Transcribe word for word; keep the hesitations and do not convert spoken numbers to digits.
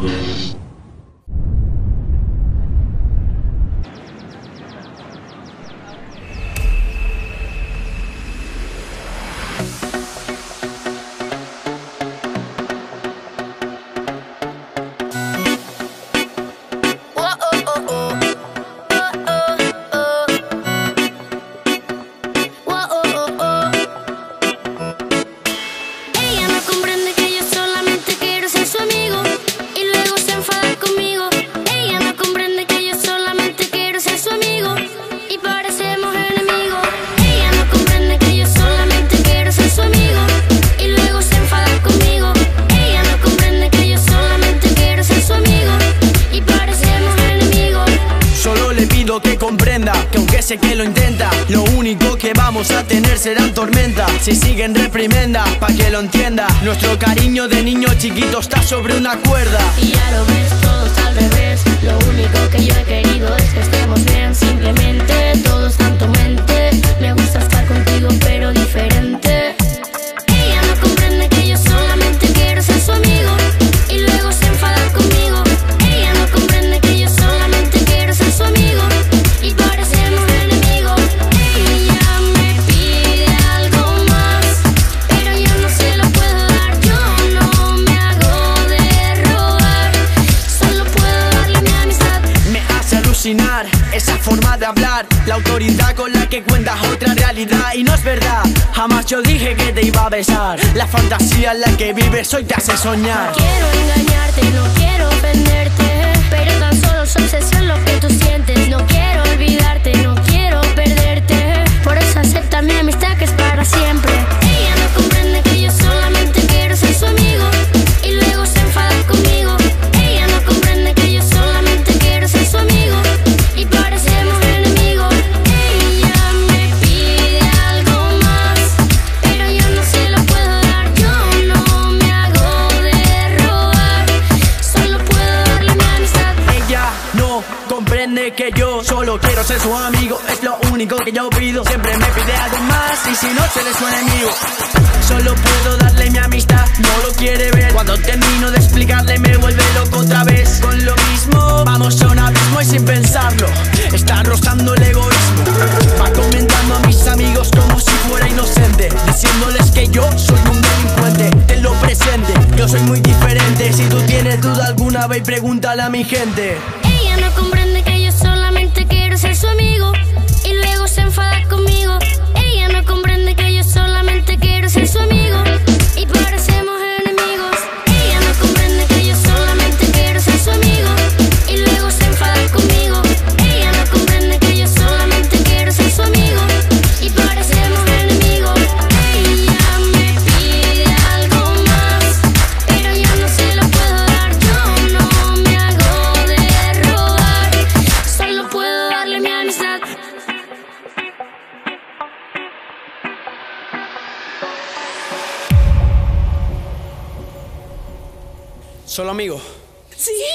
Que comprenda que aunque sé que lo intenta, lo único que vamos a tener serán tormentas. Si siguen reprimenda, pa' que lo entienda, nuestro cariño de niño chiquito está sobre una cuerda. Y ya lo ves, todo está al revés. Lo único que yo he querido es que estemos bien. Simplemente todo está en tu mente. Me gusta estar contigo pero diferente. Ella no comprende que yo solamente quiero ser su amigo y luego se enfada conmigo. Ella no comprende que yo solamente quiero ser su amigo y parecemos enemigos. Ella me pide algo más, pero yo no se lo puedo dar. Yo no me hago de rogar, solo puedo darle mi amistad. Me hace alucinar esa forma de hablar, la autoridad con la que cuentas otra realidad. Y no es verdad, jamás yo dije que te iba a besar. La fantasía en la que vives hoy te hace soñar. No quiero engañarte, no quiero ofenderte, pero tan solo es obsesión lo que tú sientes. No quiero olvidarte, no quiero perderte, por eso acepta mi amistad que es para siempre. Ella no comprende que yo solamente quiero ser su amigo y luego se enfada conmigo. Ella no comprende que yo solamente quiero ser su amigo y parecemos enemigos. Ella me pide algo más, pero yo no se lo puedo dar. Yo no me hago de rogar, solo puedo darle mi amistad. Ella no comprende que yo solo quiero ser su amigo, es lo único que yo pido. Siempre me pide algo más y si no se le su enemigo. Solo puedo darle mi amistad, no lo quiere ver. Cuando termino de explicarle me vuelve loco otra vez. Con lo mismo, vamos a un abismo y sin pensarlo está rozando el egoísmo. Va comentando a mis amigos como si fuera inocente, diciéndoles que yo soy un delincuente. Tenlo presente, yo soy muy diferente. Si tú tienes duda alguna, ve y pregúntale a mi gente. Ella no comprende que yo solamente quiero ser su amigo y luego se enfada conmigo. Ella no comprende que yo solamente quiero ser su amigo y parecemos enemigos. Ella no comprende que yo solamente quiero ser su amigo y luego se enfada conmigo. Ella no comprende que yo solamente quiero ser su amigo y parecemos enemigos. Ella me pide algo más, pero yo no se lo puedo dar. Yo no me hago de rogar, solo puedo darle mi amistad. Solo amigo. Sí.